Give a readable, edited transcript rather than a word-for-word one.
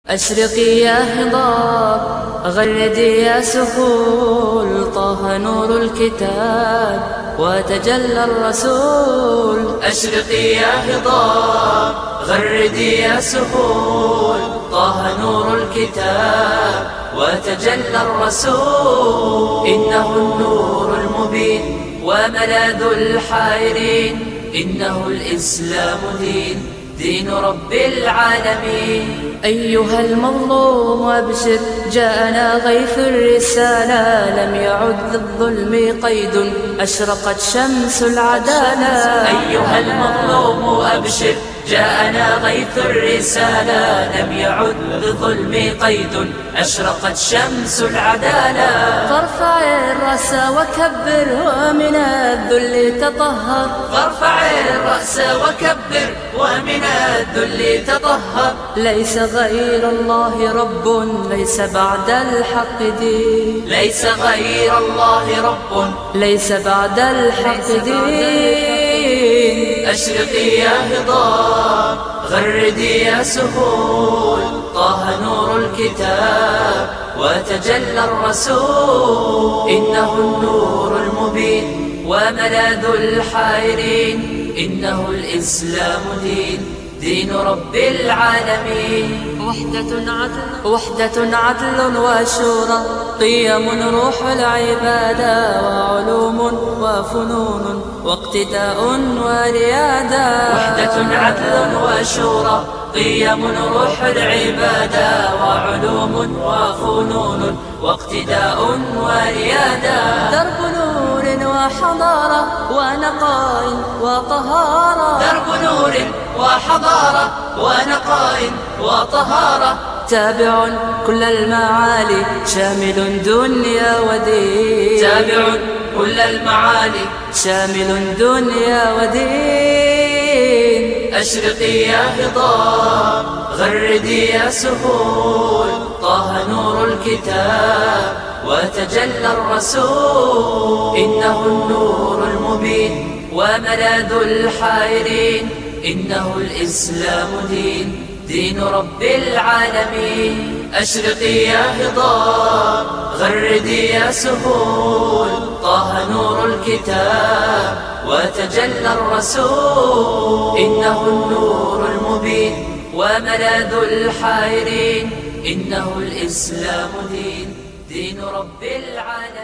أشرقي يا هضاب، غردي يا سهول، طه نور الكتاب وتجلى الرسول. أشرقي يا هضاب، غردي يا سهول، طه نور الكتاب وتجلى الرسول. إنه النور المبين وملاذ الحائرين، إنه الإسلام دين رب العالمين. أيها المظلوم أبشر، جاءنا غيث الرسالة، لم يعد للظلم قيد، أشرقت شمس العدالة. أيها المظلوم أبشر، جاءنا غيث الرسالة، لم يعد للظلم قيد، أشرقت شمس العدالة. فارفع الرأس وكبر، ومن الذل تطهر. فارفع الرأس وكبر، ومن الذل تطهر. ليس غير الله رب، ليس بعد الحق دين. ليس غير الله رب، ليس بعد الحق دين. أشرقي يا هضاب، غردي يا سهول، طه نور الكتاب وتجلى الرسول. إنه النور المبين وملاذ الحائرين، إنه الإسلام دين رب العالمين. وحدة عدل وشورى، قيم روح العبادة، وعلوم وفنون واقتداء وريادة. وحدة عدل وشورى، قيم روح العبادة، وعلوم وفنون واقتداء وريادة. درب نور وحضارة ونقاء وطهارة. درب نور وحضارة ونقاء وطهارة. تابع كل المعالي، شامل دنيا ودين. تابع كل المعالي، شامل دنيا ودين. أشرقي يا هضاب، غردي يا سهول، طه نور الكتاب وتجلى الرسول. إنه النور المبين وملاذ الحائرين، إنه الإسلام دين رب العالمين. أشرقي يا هضاب، غردي يا سهول، طه نور الكتاب وتجلى الرسول. إنه النور المبين وملاذ الحائرين، إنه الإسلام دين رب العالمين.